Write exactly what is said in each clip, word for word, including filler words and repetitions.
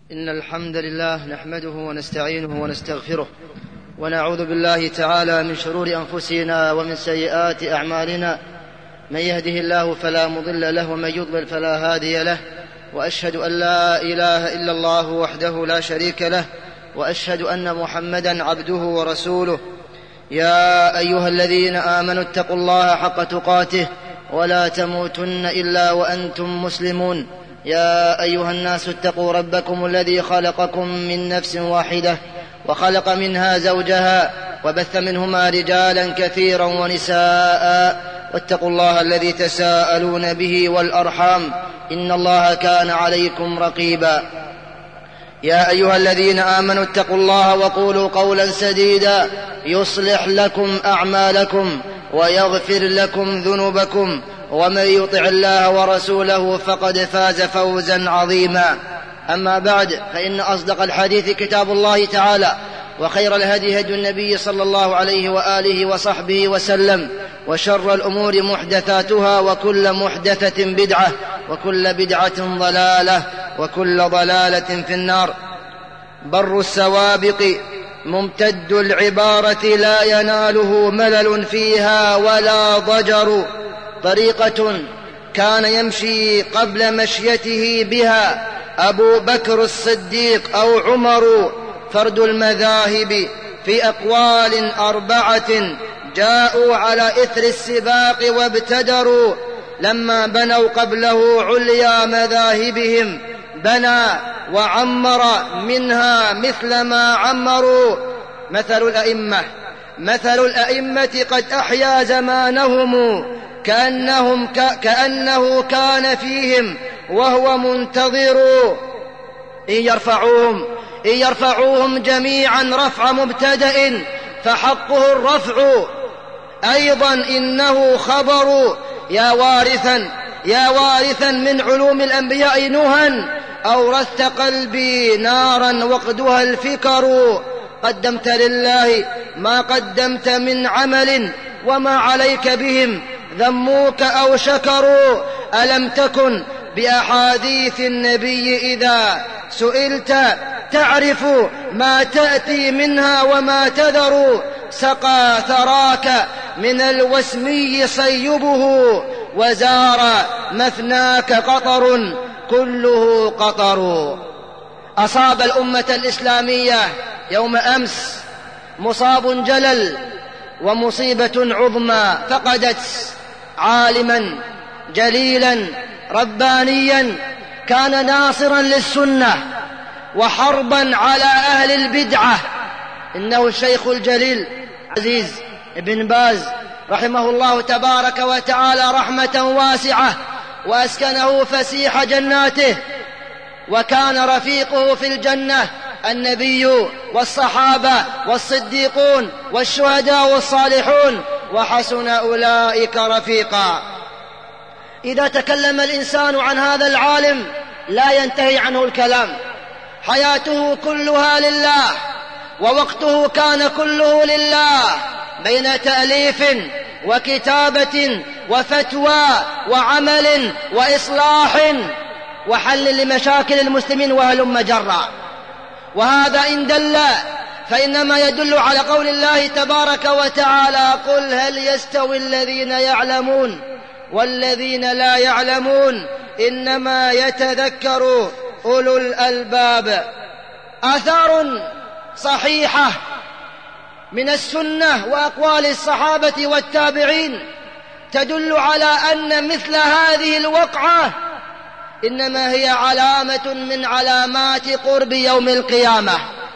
إن الحمد لله نحمده ونستعينه ونستغفره ونعوذ بالله تعالى من شرور أنفسنا ومن سيئات أعمالنا. من يهده الله فلا مضل له ومن يضلل فلا هادي له، وأشهد أن لا إله إلا الله وحده لا شريك له، وأشهد أن محمدا عبده ورسوله. يا أيها الذين آمنوا اتقوا الله حق تقاته ولا تموتن إلا وأنتم مسلمون. يا أيها الناس اتقوا ربكم الذي خلقكم من نفس واحدة وخلق منها زوجها وبث منهما رجالا كثيرا ونساء، واتقوا الله الذي تساءلون به والأرحام إن الله كان عليكم رقيبا. يا أيها الذين آمنوا اتقوا الله وقولوا قولا سديدا يصلح لكم أعمالكم ويغفر لكم ذنوبكم، ومن يطع الله ورسوله فقد فاز فوزا عظيما. أما بعد، فإن أصدق الحديث كتاب الله تعالى، وخير الهدي هدي النبي صلى الله عليه وآله وصحبه وسلم، وشر الأمور محدثاتها، وكل محدثة بدعة، وكل بدعة ضلالة، وكل ضلالة في النار. بر السوابق ممتد العبارة لا يناله ملل فيها ولا ضجر، طريقة كان يمشي قبل مشيته بها أبو بكر الصديق أو عمر، فرد المذاهب في أقوال أربعة جاءوا على إثر السباق وابتدروا. لما بنوا قبله عليا مذاهبهم بنى وعمر منها مثل ما عمروا. مثل الأئمة مثل الأئمة قد أحيا زمانهم كأنهم ك... كأنه كان فيهم وهو منتظر. إن يرفعوهم إن يرفعوهم جميعا رفع مبتدأ فحقه الرفع، أيضا إنه خبر. يا وارثا يا وارثا من علوم الأنبياء نهى، أورثت قلبي نارا وقدها الفكر. قدمت لله ما قدمت من عمل، وما عليك بهم ذموك أو شكروا. ألم تكن بأحاديث النبي إذا سئلت تعرف ما تأتي منها وما تذر. سقى ثراك من الوسمي صيبه، وزار مثناك قطر كله قطر. أصاب الأمة الإسلامية يوم أمس مصاب جلل ومصيبة عظمى، فقدت عالما جليلا ربانيا كان ناصرا للسنة وحربا على أهل البدعة. إنه الشيخ الجليل عزيز بن باز رحمه الله تبارك وتعالى رحمة واسعة، وأسكنه فسيح جناته، وكان رفيقه في الجنة النبي والصحابة والصديقون والشهداء والصالحون، وحسن أولئك رفيقا. إذا تكلم الإنسان عن هذا العالم لا ينتهي عنه الكلام. حياته كلها لله، ووقته كان كله لله، بين تأليف وكتابة وفتوى وعمل وإصلاح وحل لمشاكل المسلمين وهلم جرا. وهذا إن دل فإنما يدل على قول الله تبارك وتعالى: قل هل يستوي الذين يعلمون والذين لا يعلمون إنما يتذكر أولو الألباب. آثار صحيحة من السنة وأقوال الصحابة والتابعين تدل على أن مثل هذه الوقعة إنما هي علامة من علامات قرب يوم القيامة.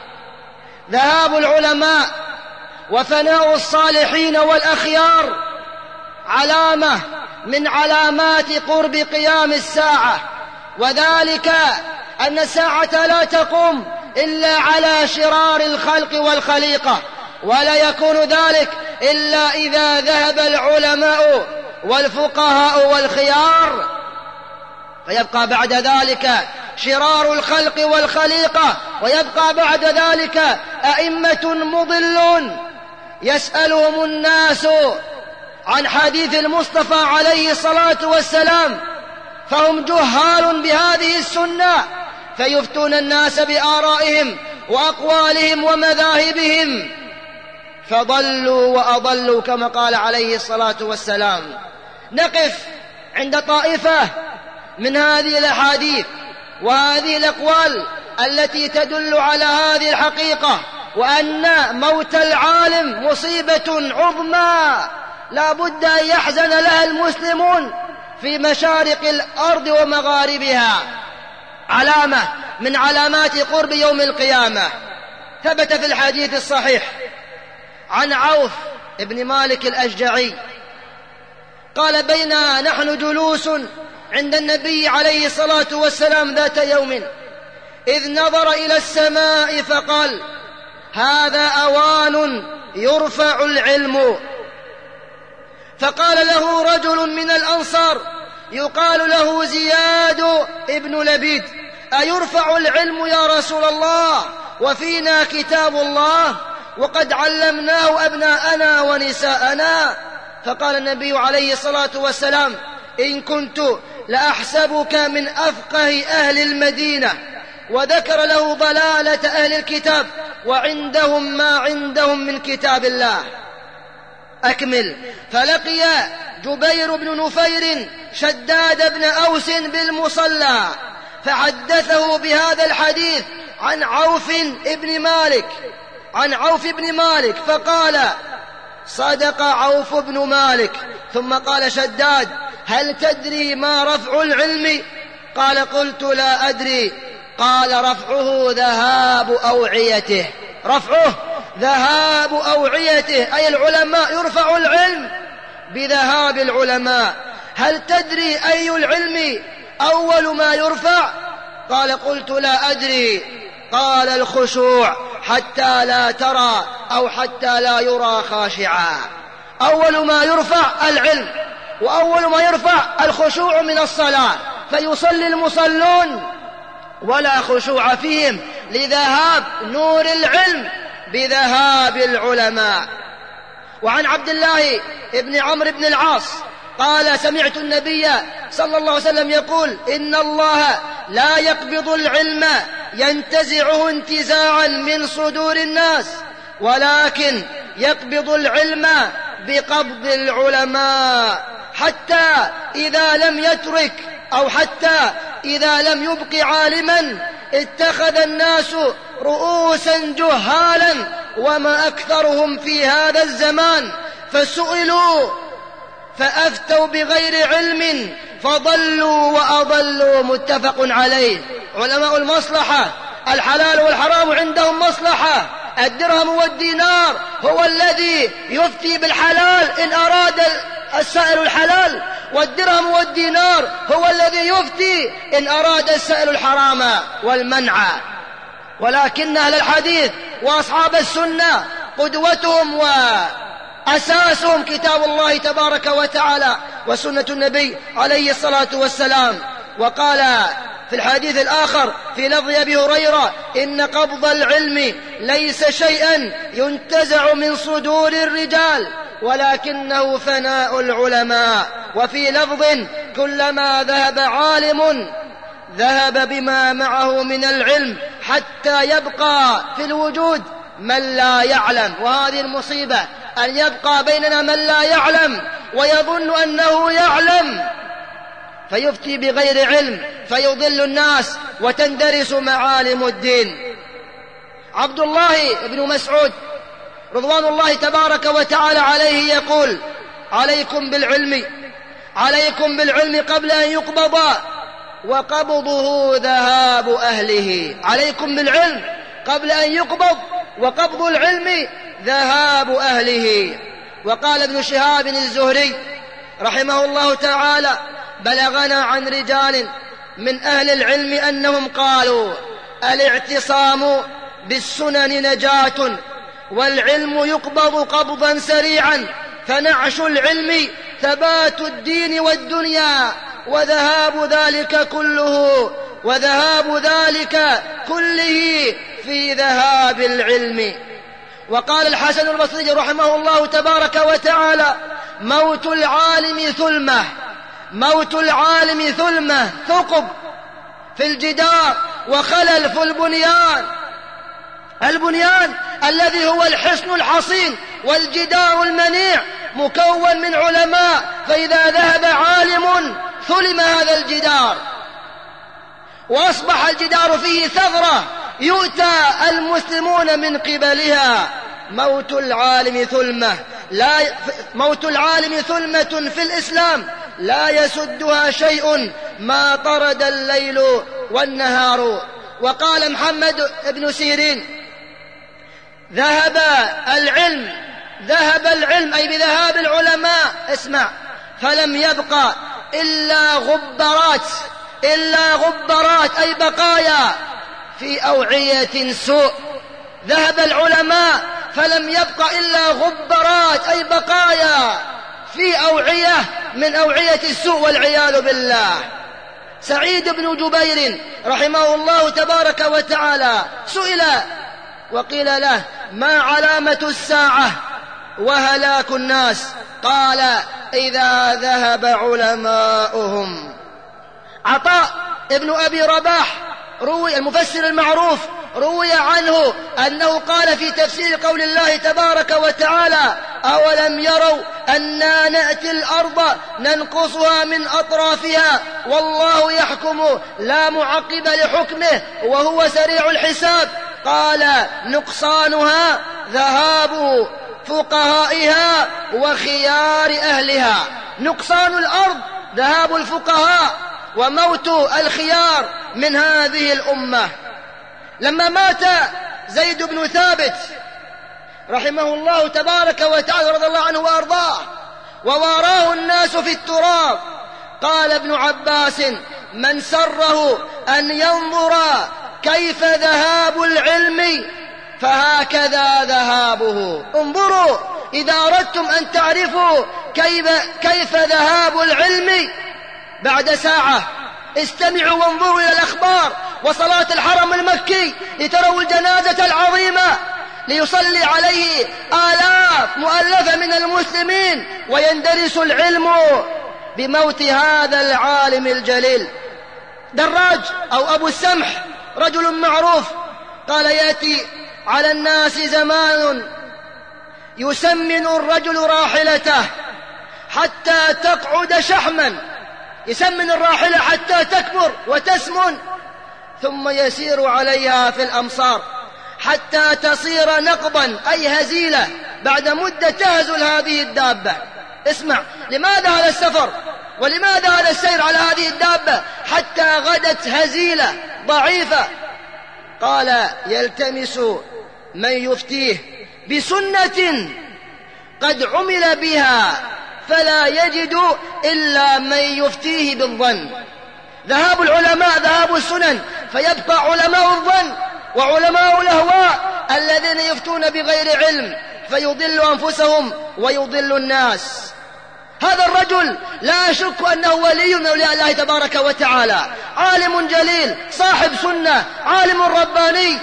ذهاب العلماء وفناء الصالحين والأخيار علامة من علامات قرب قيام الساعة، وذلك أن الساعة لا تقوم إلا على شرار الخلق والخليقة، ولا يكون ذلك إلا إذا ذهب العلماء والفقهاء والخيار، فيبقى بعد ذلك شرار الخلق والخليقة، ويبقى بعد ذلك أئمة مضلون يسألهم الناس عن حديث المصطفى عليه الصلاة والسلام، فهم جهال بهذه السنة فيفتون الناس بآرائهم وأقوالهم ومذاهبهم، فضلوا وأضلوا كما قال عليه الصلاة والسلام. نقف عند طائفة من هذه الأحاديث وهذه الأقوال التي تدل على هذه الحقيقة، وأن موت العالم مصيبة عظمى لا بد أن يحزن لها المسلمون في مشارق الأرض ومغاربها، علامة من علامات قرب يوم القيامة. ثبت في الحديث الصحيح عن عوف بن مالك الأشجعي قال: بينا نحن جلوس عند النبي عليه الصلاة والسلام ذات يوم إذ نظر إلى السماء فقال: هذا أوان يرفع العلم. فقال له رجل من الأنصار يقال له زياد ابن لبيد: أيرفع العلم يا رسول الله وفينا كتاب الله وقد علمناه أبناءنا ونساءنا؟ فقال النبي عليه الصلاة والسلام: إن كنت لأحسبك من أفقه أهل المدينة. وذكر له ضلالة أهل الكتاب وعندهم ما عندهم من كتاب الله. أكمل. فلقي جبير بن نفير شداد بن أوس بالمصلى فحدثه بهذا الحديث عن عوف بن مالك عن عوف بن مالك فقال: صدق عوف بن مالك. ثم قال شداد: هل تدري ما رفع العلم؟ قال: قلت لا أدري. قال: رفعه ذهاب أوعيته رفعه ذهاب أوعيته أي العلماء، يرفع العلم بذهاب العلماء. هل تدري أي العلم أول ما يرفع؟ قال: قلت لا أدري. قال: الخشوع حتى لا ترى أو حتى لا يرى خاشعا. أول ما يرفع العلم، وأول ما يرفع الخشوع من الصلاة، فيصلي المصلون ولا خشوع فيهم لذهاب نور العلم بذهاب العلماء. وعن عبد الله بن عمرو بن العاص قال: سمعت النبي صلى الله عليه وسلم يقول: إن الله لا يقبض العلم ينتزعه انتزاعا من صدور الناس، ولكن يقبض العلم بقبض العلماء، حتى إذا لم يترك أو حتى إذا لم يبق عالما اتخذ الناس رؤوسا جهالا، وما أكثرهم في هذا الزمان، فسئلوا فأفتوا بغير علم فضلوا وأضلوا. متفق عليه. علماء المصلحة، الحلال والحرام عندهم مصلحة. الدرهم والدينار هو الذي يفتي بالحلال إن أراد السائل الحلال، والدرهم والدينار هو الذي يفتي إن أراد السائل الحرام والمنع. ولكن أهل الحديث وأصحاب السنة قدوتهم وأساسهم كتاب الله تبارك وتعالى وسنة النبي عليه الصلاة والسلام. وقال في الحديث الآخر في لفظ أبي هريرة: إن قبض العلم ليس شيئا ينتزع من صدور الرجال ولكنه فناء العلماء. وفي لفظ: كلما ذهب عالم ذهب بما معه من العلم حتى يبقى في الوجود من لا يعلم. وهذه المصيبة أن يبقى بيننا من لا يعلم ويظن أنه يعلم فيفتي بغير علم فيضل الناس وتندرس معالم الدين. عبد الله بن مسعود رضوان الله تبارك وتعالى عليه يقول: عليكم بالعلم عليكم بالعلم قبل أن يقبض وقبضه ذهاب أهله. عليكم بالعلم قبل أن يقبض، وقبض العلم ذهاب أهله. وقال ابن شهاب الزهري رحمه الله تعالى: بلغنا عن رجال من أهل العلم أنهم قالوا: الاعتصام بالسنن نجاة، والعلم يقبض قبضا سريعا، فنعش العلم ثبات الدين والدنيا، وذهاب ذلك كله وذهاب ذلك كله في ذهاب العلم. وقال الحسن البصري رحمه الله تبارك وتعالى: موت العالم ثلمة موت العالم ثلمة ثقب في الجدار وخلل في البنيان، البنيان الذي هو الحصن الحصين والجدار المنيع مكون من علماء، فإذا ذهب عالم ثلم هذا الجدار وأصبح الجدار فيه ثغرة يؤتى المسلمون من قبلها. موت العالم ثلمة لا موت العالم ثلمة في الإسلام لا يسدها شيء ما طرد الليل والنهار. وقال محمد بن سيرين: ذهب العلم ذهب العلم أي بذهاب العلماء، اسمع، فلم يبقى إلا غبرات إلا غبرات أي بقايا في أوعية سوء. ذهب العلماء فلم يبقى إلا غبرات أي بقايا في أوعية من أوعية السوء والعياذ بالله. سعيد بن جبير رحمه الله تبارك وتعالى سئل وقيل له: ما علامة الساعة وهلاك الناس؟ قال: إذا ذهب علماؤهم. عطاء ابن أبي رباح روي المفسر المعروف روي عنه أنه قال في تفسير قول الله تبارك وتعالى: أولم يروا أنا نأتي الأرض ننقصها من أطرافها والله يحكم لا معقب لحكمه وهو سريع الحساب. قال: نقصانها ذهاب فقهائها وخيار أهلها. نقصان الأرض ذهاب الفقهاء وموت الخيار من هذه الأمة. لما مات زيد بن ثابت رحمه الله تبارك وتعالى رضي الله عنه وأرضاه وواراه الناس في التراب، قال ابن عباس: من سره أن ينظر كيف ذهاب العلم فهكذا ذهابه. انظروا إذا أردتم أن تعرفوا كيف, كيف ذهاب العلم بعد ساعة استمعوا وانظروا إلى الأخبار وصلاة الحرم المكي لتروا الجنازة العظيمة ليصلي عليه آلاف مؤلفة من المسلمين ويندرس العلم بموت هذا العالم الجليل. دراج أو أبو السمح رجل معروف قال: يأتي على الناس زمان يسمن الرجل راحلته حتى تقعد شحما، يسمن الراحلة حتى تكبر وتسمن، ثم يسير عليها في الأمصار حتى تصير نقبا أي هزيلة، بعد مدة تهزل هذه الدابة. اسمع، لماذا هذا السفر ولماذا هذا السير على هذه الدابة حتى غدت هزيلة ضعيفة؟ قال: يلتمس من يفتيه بسنة قد عمل بها فلا يجد إلا من يفتيه بالظن. ذهاب العلماء ذهاب السنن، فيبقى علماء الظن وعلماء الأهواء الذين يفتون بغير علم فيضل أنفسهم ويضل الناس. هذا الرجل لا أشك أنه ولي من أولياء الله تبارك وتعالى، عالم جليل صاحب سنة، عالم رباني،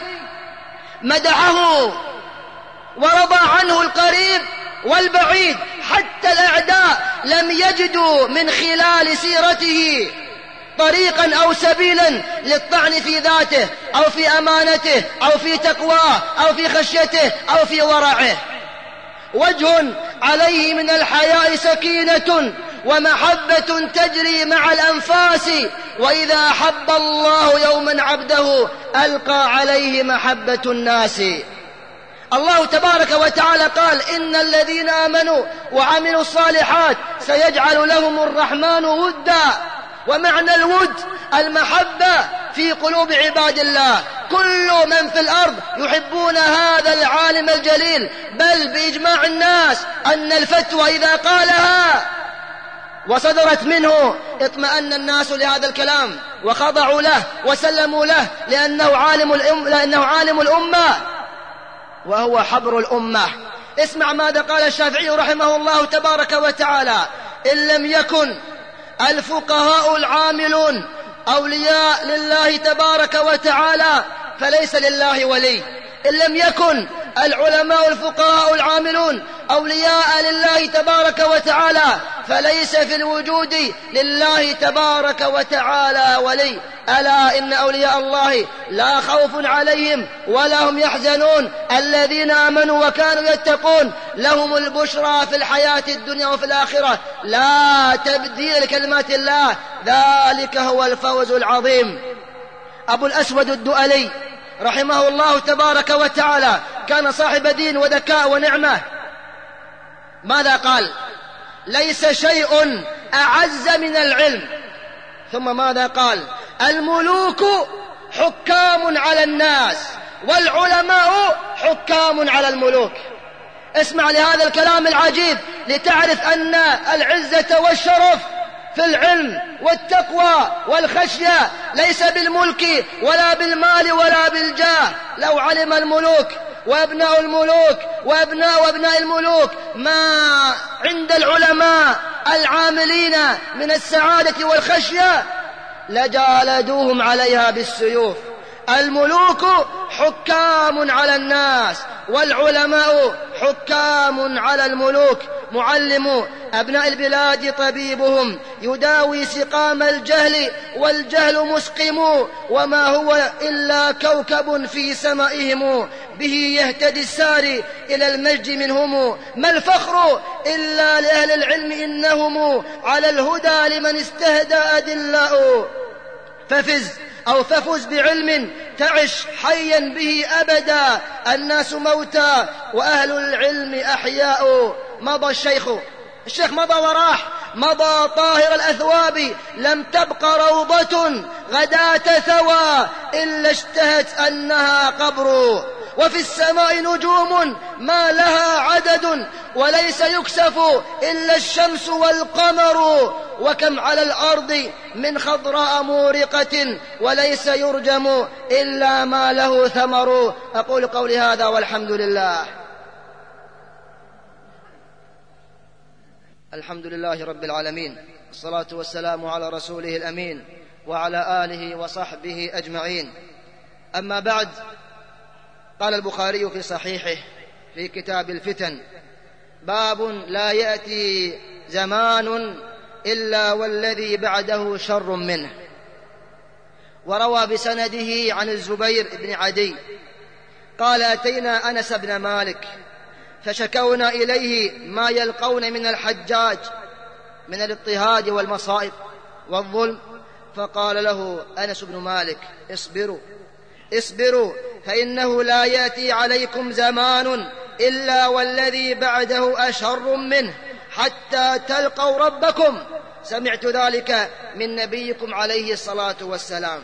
مدحه ورضى عنه القريب والبعيد، حتى الأعداء لم يجدوا من خلال سيرته طريقا أو سبيلا للطعن في ذاته أو في أمانته أو في تقواه أو في خشيته أو في ورعه. وجه عليه من الحياء سكينة ومحبة تجري مع الأنفاس، وإذا أحب الله يوما عبده ألقى عليه محبة الناس. الله تبارك وتعالى قال: إن الذين آمنوا وعملوا الصالحات سيجعل لهم الرحمن ودا. ومعنى الود المحبة في قلوب عباد الله، كل من في الأرض يحبون هذا العالم الجليل، بل بإجماع الناس أن الفتوى إذا قالها وصدرت منه اطمأن الناس لهذا الكلام وخضعوا له وسلموا له، لأنه عالم الأمة, لأنه عالم الأمة وهو حبر الأمة. اسمع ماذا قال الشافعي رحمه الله تبارك وتعالى: إن لم يكن الفقهاء العاملون أولياء لله تبارك وتعالى فليس لله ولي. إن لم يكن العلماء الفقهاء العاملون أولياء لله تبارك وتعالى، فليس في الوجود لله تبارك وتعالى ولي. ألا إن أولياء الله لا خوف عليهم ولا هم يحزنون، الذين آمنوا وكانوا يتقون لهم البشرى في الحياة الدنيا وفي الآخرة، لا تبديل لكلمات الله، ذلك هو الفوز العظيم. أبو الأسود الدؤلي رحمه الله تبارك وتعالى كان صاحب دين وذكاء ونعمة. ماذا قال؟ ليس شيء أعز من العلم. ثم ماذا قال؟ الملوك حكام على الناس والعلماء حكام على الملوك. اسمع لهذا الكلام العجيب لتعرف أن العزة والشرف في العلم والتقوى والخشية ليس بالملك ولا بالمال ولا بالجاه. لو علم الملوك وأبناء الملوك وأبناء وأبناء الملوك ما عند العلماء العاملين من السعادة والخشية لجالدوهم عليها بالسيوف. الملوك حكام على الناس والعلماء حكام على الملوك. معلم أبناء البلاد طبيبهم يداوي سقام الجهل والجهل مسقم، وما هو إلا كوكب في سمائهم به يهتدي الساري إلى المجد منهم. ما الفخر إلا لأهل العلم إنهم على الهدى لمن استهدى أدلاء. ففز أو ففز بعلم تعش حيا به أبدا، الناس موتى وأهل العلم أحياء. مضى الشيخ الشيخ مضى وراح، مضى طاهر الأثواب، لم تبق روضة غداة ثوى إلا اشتهت أنها قبر. وفي السماء نجوم ما لها عدد وليس يكسف إلا الشمس والقمر. وكم على الأرض من خضراء مورقة وليس يرجم إلا ما له ثمر. أقول قولي هذا والحمد لله. الحمد لله رب العالمين، والصلاة والسلام على رسوله الأمين وعلى آله وصحبه أجمعين. أما بعد، قال البخاري في صحيحه في كتاب الفتن: باب لا يأتي زمان إلا والذي بعده شر منه. وروى بسنده عن الزبير بن عدي قال: أتينا أنس بن مالك فشكونا إليه ما يلقون من الحجاج من الاضطهاد والمصائب والظلم، فقال له أنس بن مالك: اصبروا اصبروا فإنه لا يأتي عليكم زمان إلا والذي بعده أشر منه حتى تلقوا ربكم. سمعت ذلك من نبيكم عليه الصلاة والسلام.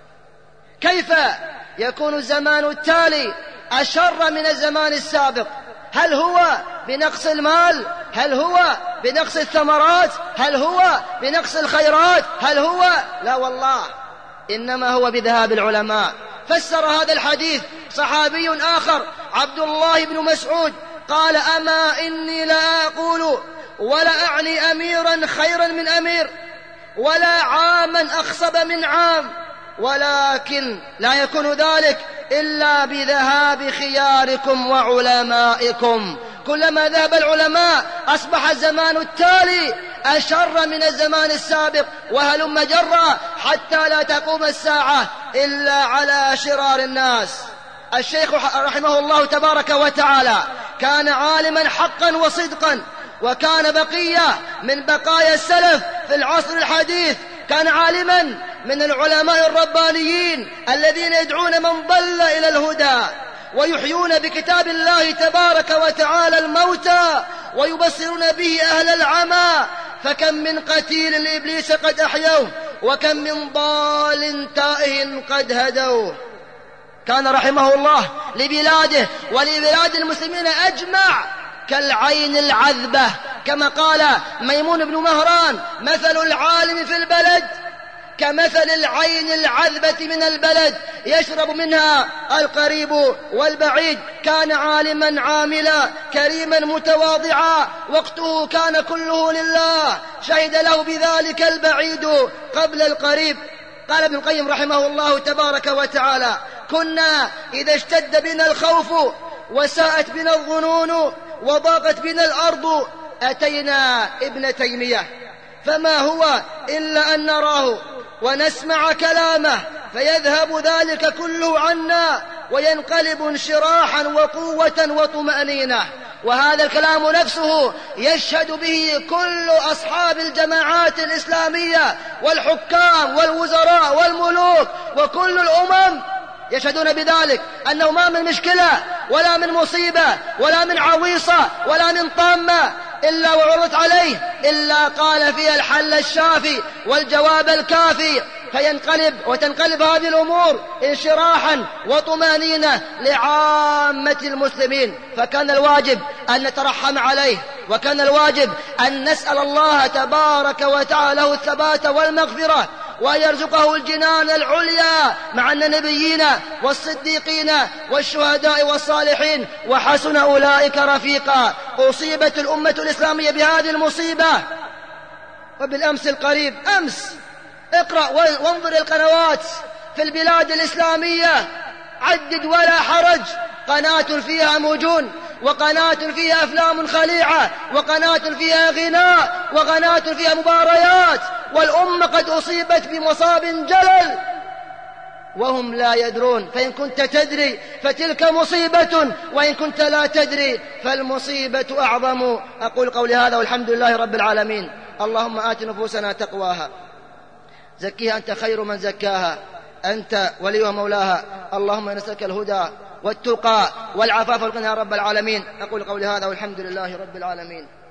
كيف يكون الزمان التالي أشر من الزمان السابق؟ هل هو بنقص المال؟ هل هو بنقص الثمرات؟ هل هو بنقص الخيرات؟ هل هو؟ لا والله، إنما هو بذهاب العلماء. فسر هذا الحديث صحابي آخر عبد الله بن مسعود قال: أما إني لا أقول ولا أعني أميرا خيرا من أمير ولا عاما أخصب من عام، ولكن لا يكون ذلك إلا بذهاب خياركم وعلمائكم. كلما ذهب العلماء أصبح الزمان التالي أشر من الزمان السابق، وهلم جرا حتى لا تقوم الساعة إلا على شرار الناس. الشيخ رحمه الله تبارك وتعالى كان عالما حقا وصدقا، وكان بقية من بقايا السلف في العصر الحديث. كان عالما من العلماء الربانيين الذين يدعون من ضل إلى الهدى ويحيون بكتاب الله تبارك وتعالى الموتى ويبصرون به أهل العمى. فكم من قتيل لإبليس قد أحيوه، وكم من ضال تائه قد هدوه. كان رحمه الله لبلاده ولبلاد المسلمين أجمع كالعين العذبة، كما قال ميمون بن مهران: مثل العالم في البلد كمثل العين العذبة من البلد يشرب منها القريب والبعيد. كان عالما عاملا كريما متواضعا، وقته كان كله لله، شهد له بذلك البعيد قبل القريب. قال ابن القيم رحمه الله تبارك وتعالى: كنا إذا اشتد بنا الخوف وساءت بنا الظنون وضاقت بنا الأرض أتينا ابن تيمية، فما هو إلا أن نراه ونسمع كلامه فيذهب ذلك كله عنا وينقلب انشراحا وقوة وطمأنينة. وهذا الكلام نفسه يشهد به كل أصحاب الجماعات الإسلامية والحكام والوزراء والملوك وكل الأمم يشهدون بذلك، أنه ما من مشكلة ولا من مصيبة ولا من عويصة ولا من طامة إلا وعرضت عليه إلا قال فيها الحل الشافي والجواب الكافي، فينقلب وتنقلب هذه الأمور انشراحا وطمانينة لعامة المسلمين. فكان الواجب أن نترحم عليه، وكان الواجب أن نسأل الله تبارك وتعالى له الثبات والمغفرة، وأن يرزقه الجنان العليا مع النبيين والصديقين والشهداء والصالحين، وحسن أولئك رفيقا. أصيبت الأمة الإسلامية بهذه المصيبة، وبالأمس القريب أمس اقرأ وانظر القنوات في البلاد الإسلامية، عدد ولا حرج، قناة فيها مجون، وقناة فيها أفلام خليعة، وقناة فيها غناء، وقناة فيها مباريات، والأمة قد أصيبت بمصاب جلل وهم لا يدرون. فإن كنت تدري فتلك مصيبة، وإن كنت لا تدري فالمصيبة أعظم. أقول قولي هذا والحمد لله رب العالمين. اللهم آت نفوسنا تقواها، زكيها أنت خير من زكاها، أنت وليها مولاها. اللهم نسألك الهدى والتقى والعفاف والغنى يا رب العالمين. أقول قولي هذا والحمد لله رب العالمين.